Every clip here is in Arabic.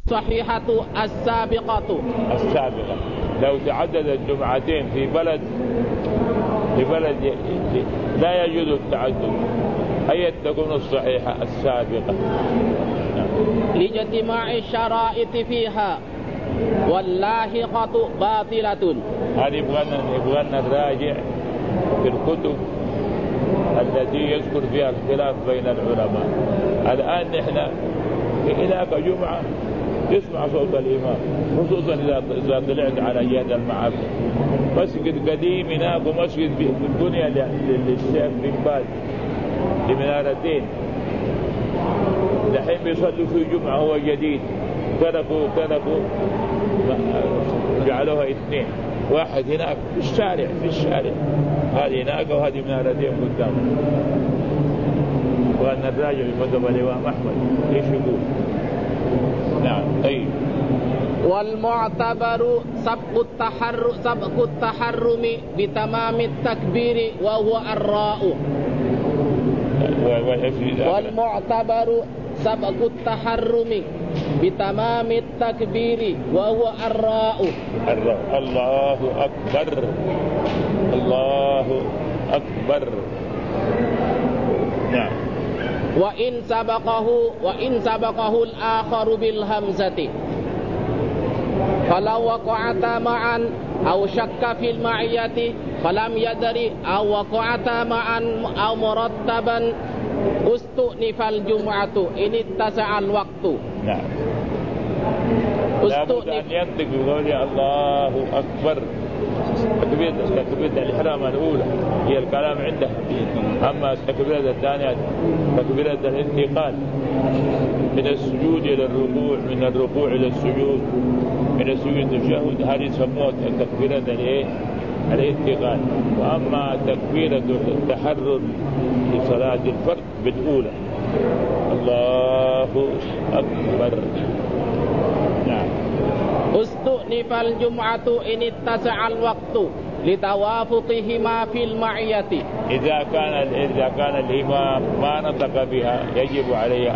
صحيحة السابقة لو تعددت جمعتين في بلد لا يجوز التعدد، هي تكون الصحيحة السابقة لاجتماع الشرائط فيها، واللاحقة باطلة. هذه يبغانا نراجع في الكتب التي يذكر فيها الخلاف بين العلماء. الآن نحن هناك جمعة تسمع صوت الإمام، خصوصا إذا طلعت على جهة المعابد. مسجد قديم هناك ومسجد في الدنيا للشيخ بن باز لمنارتين، دحين بيصلوا في جمعة هو جديد، تركوا جعلوها اثنين، واحد هناك في الشارع هذه هناك وهذه منارتين قدام. وأن الراجل مذهب الإمام أحمد ايش يقول؟ نعم. طيب. والمعتبر سبق التحرم بتمام التكبير وهو الراء. والمعتبر سبق التحرم بتمام التكبير وهو الراء. الله أكبر الله أكبر. نعم. وإن سبقه الآخر بالهمزة، فلو وقعتا معا أو شك في المعية فلم يدري أو وقعتا معا أو مرتبا استؤنف الجمعة إن اتسع الوقت. نعم. لابد أن ينطق بقول الله أكبر. تكبيرة الإحرام الأولى هي الكلام عنده، أما التكبيرة الثانية تكبيرة الانتقال من السجود إلى الركوع، من الركوع إلى السجود، من السجود التشهد، هذه يسموها تكبيرة الانتقال. وأما تكبيرة التحرر في صلاة الفرد بالأولى الله أكبر. نعم. استؤنف الجمعة إن اتسع الوقت لتوافقهما في المعية. إذا كان الإمام ما نطق بها يجب عليه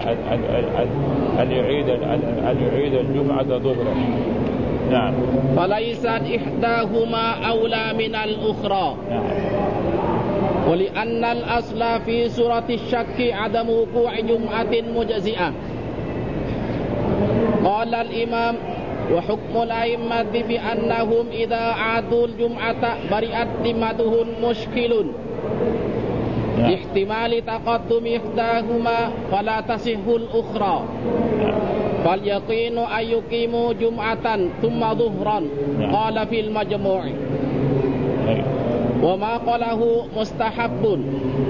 أن يعيد الجمعة ظهرا. نعم. فليست إحداهما أولى من الأخرى. نعم. ولأن الأصل في سورة الشك عدم وقوع جمعة مجزئة. قال الإمام: وحكم الأئمة بأنهم إذا عادوا الجمعة برئت ذمتهم مشكل لاحتمال تقدم إحداهما فلا تصح الأخرى، فاليقين أن يقيموا جمعة ثم ظهرا. قال في المجموع: وما قاله مستحب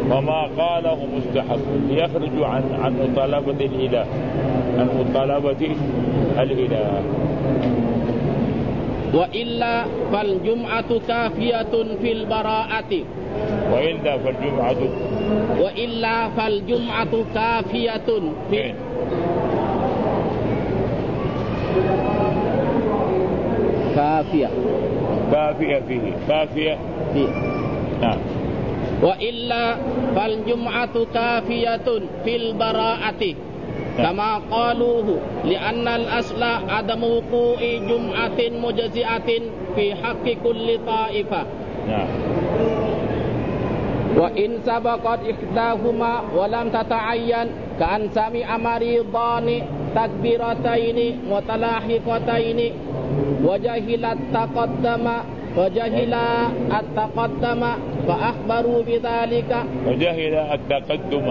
يخرج عن مطالبة الإله، وإلا فالجمعة كافية في البراءة. وإلا فالجمعة كافية في كافية فيه. نعم. وإلا فالجمعة كافية في البراءة كما قالوه، لأن الأصل عدم وقوع جمعة مجزئة في حق كل طائفة. نعم. وإن سبقت إحداهما ولم تتعين كأن سمع مريضان تكبيرتين متلاحقتين وجهل التقدم فأخبروا بذلك. وجهل التقدم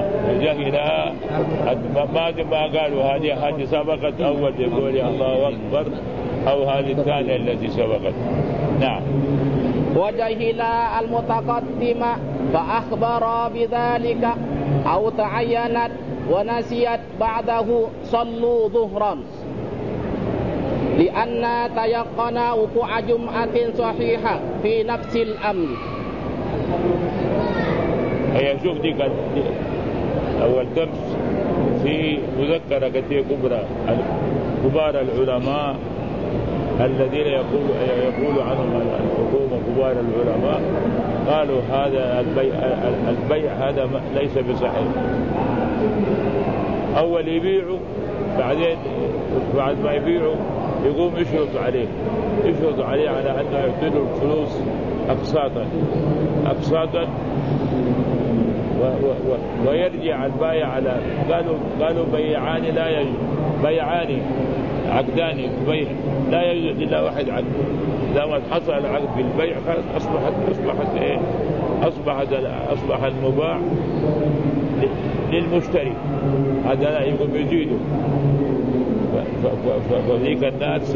ما قالوا هذه سبقت أول يقول الله أكبر، أو هذه الثانية التي سبقت. نعم. وجهل المتقدم فأخبر بذلك أو تعينت ونسيت بعده صلوا ظهرا، لأن تيقن وقوع جمعة صحيحة في نفس الأمر. هي شوف دي أول درس في مذكرة كثير كبار العلماء الذين يقول عنهم الحكومة كبار العلماء، قالوا هذا البيع هذا ليس بصحيح. أول يبيعوا بعدين بعد ما يبيعوا يقوم يشرط عليه على أنه يعطيله الفلوس أقساطا ويرجع البايع على قالوا بيعان لا يجوز، بيعان عقدان بيع لا يوجد إلا واحد عقد. لما حصل العقد بالبيع خلاص أصبح المباع للمشتري، هذا لا يقوم يزيده. فذيك الناس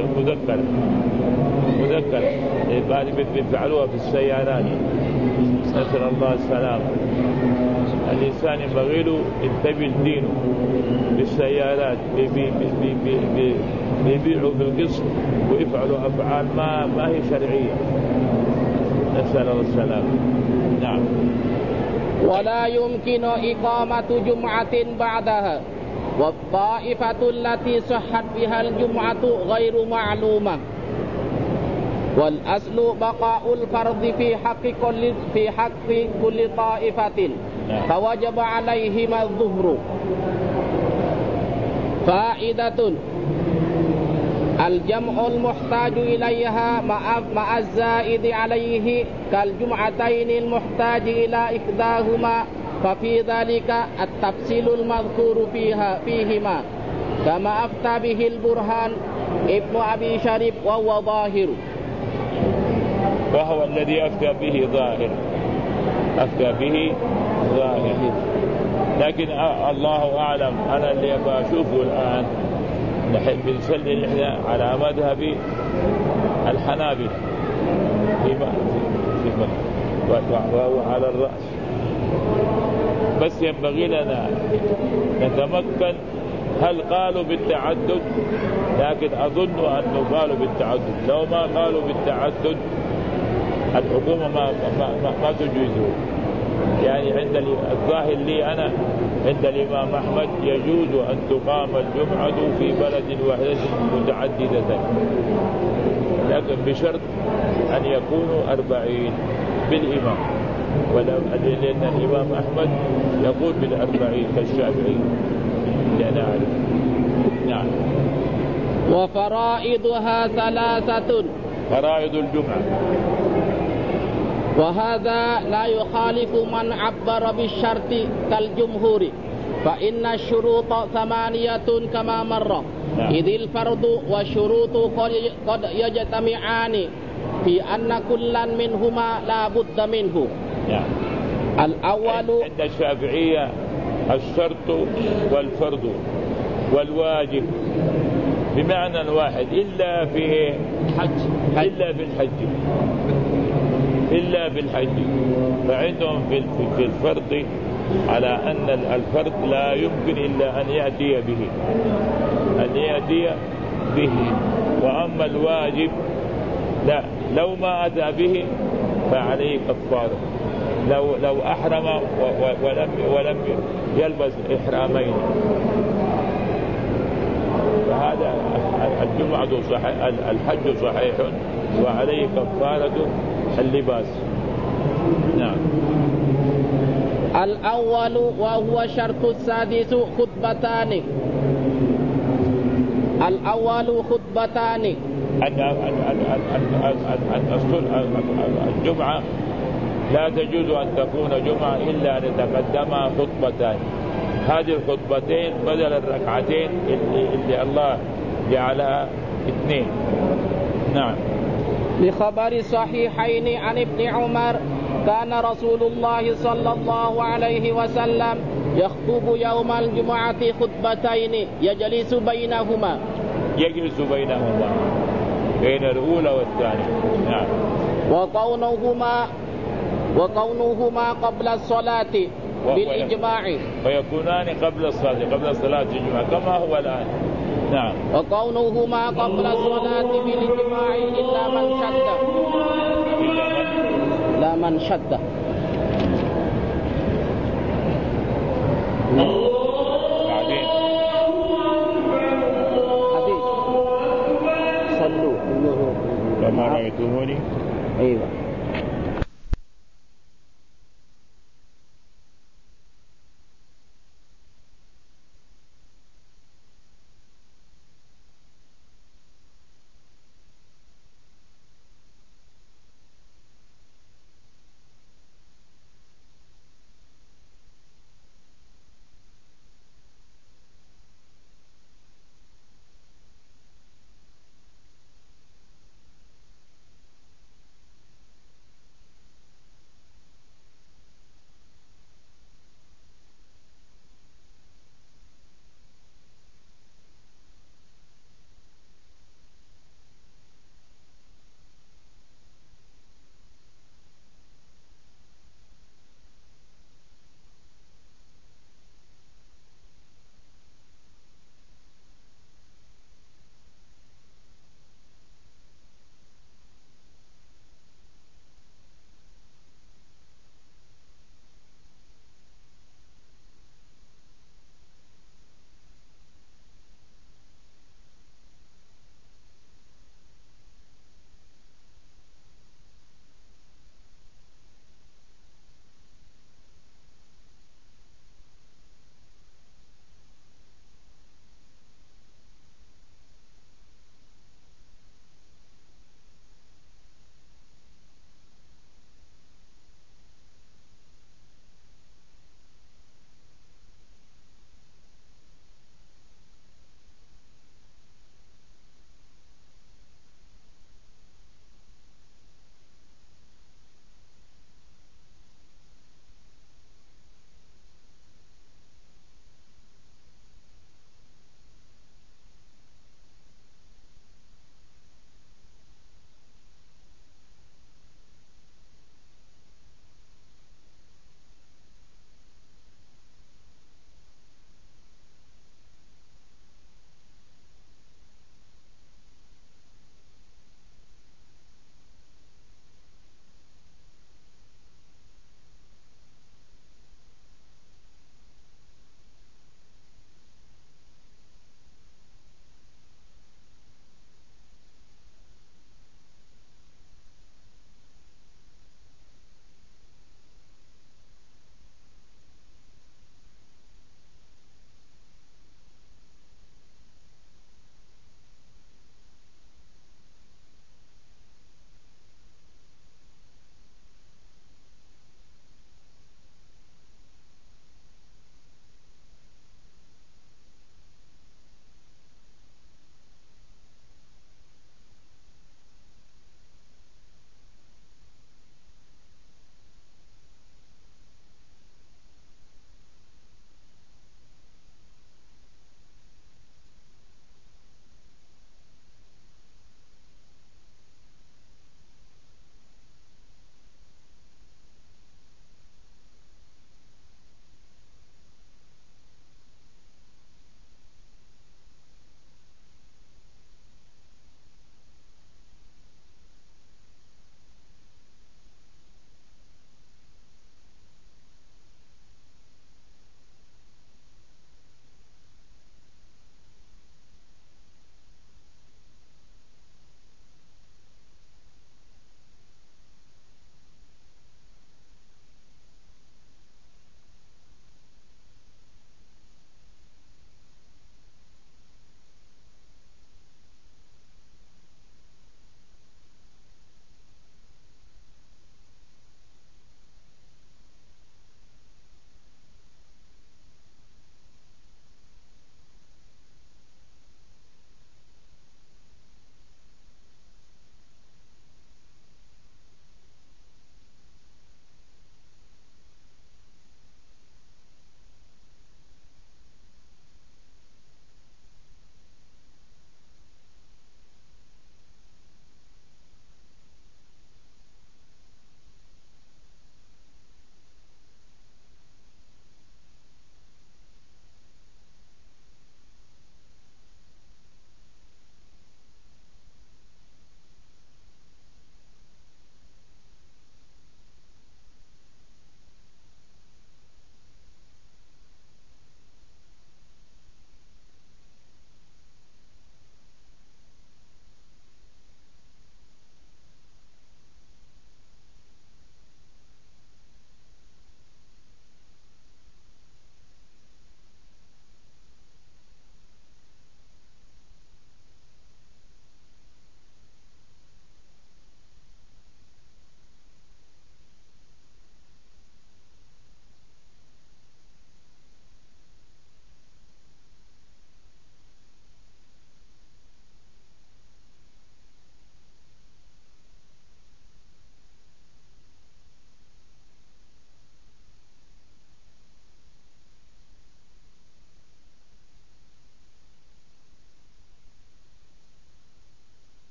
مذكرة بيفعلوها في السيارات، نسأل الله السلامة. الإنسان ينبغي له ينتبه دينه بالسيارات، بيبيعوا في القسط ويفعلوا أفعال ما هي شرعية، نسأل الله السلامة. نعم. ولا يمكن إقامة جمعة بعدها، والطائفة التي صحت بها الجمعة غير معلومة، والأصل بقاء الفرض في حق كل طائفة، فوجب عليهما الظهر. فائدة: الجمع المحتاج إليها مع الزائد عليه كالجمعتين المحتاج إلى إحداهما، ففي ذلك التفصيل المذكور فيهما، كما أفتى به البرهان ابن أبي شريف وهو ظاهر. وهو الذي أفتى به ظاهر. لكن الله أعلم. أنا اللي أبغى أشوفه الآن نحن بنسلي نحن على مذهب الحنابلة وهو على الرأس، بس ينبغي لنا نتمكن. هل قالوا بالتعدد؟ لكن أظن أنه قالوا بالتعدد. لو ما قالوا بالتعدد الحكومة ما تجوزه. يعني عند الظاهر لي أنا عند الإمام أحمد يجوز أن تقام الجمعة في بلد واحدة متعددة، لكن بشرط أن يكونوا 40 بالإمام، لأن الإمام أحمد يقول بال40 كالشافعي لأن أعرف. نعم. وفرائضها 3: فرائض الجمعة، وهذا لا يخالف من عبر بالشرط كالجمهور، فإن الشروط 8 كما مر. إذ الفرض والشروط قد يجتمعان في أن كلا منهما لا بد منه. الأول عند الشافعية الشرط والفرض والواجب بمعنى واحد إلا في الحج. فعندهم في الفرض على أن الفرض لا يمكن إلا أن يأتي به، وأما الواجب لا، لو ما أتى به فعليه كفارة. لو أحرم ولم يلبس إحرامين، فهذا الحج صحيح وعليه كفارة اللباس. نعم. الأول وهو شرط السادس خطبتان. الجمعة لا تجوز أن تكون جمعة إلا أن يتقدمها خطبتان. هذه الخطبتين بدل الركعتين اللي الله جعلها 2. نعم. بخبر الصحيحين عن ابن عمر كان رسول الله صلى الله عليه وسلم يخطب يوم الجمعة خطبتين يجلس بينهما بين الأولى والثانية. نعم. وكونهما قبل الصلاة بالإجماع، ويكونان قبل صلاة الجمعة كما هو الآن. نعم. وكونهما قبل الصلاة بالإجماع إلا من شد. بعدين حديث صلوا كما رأيتموني. أيوة.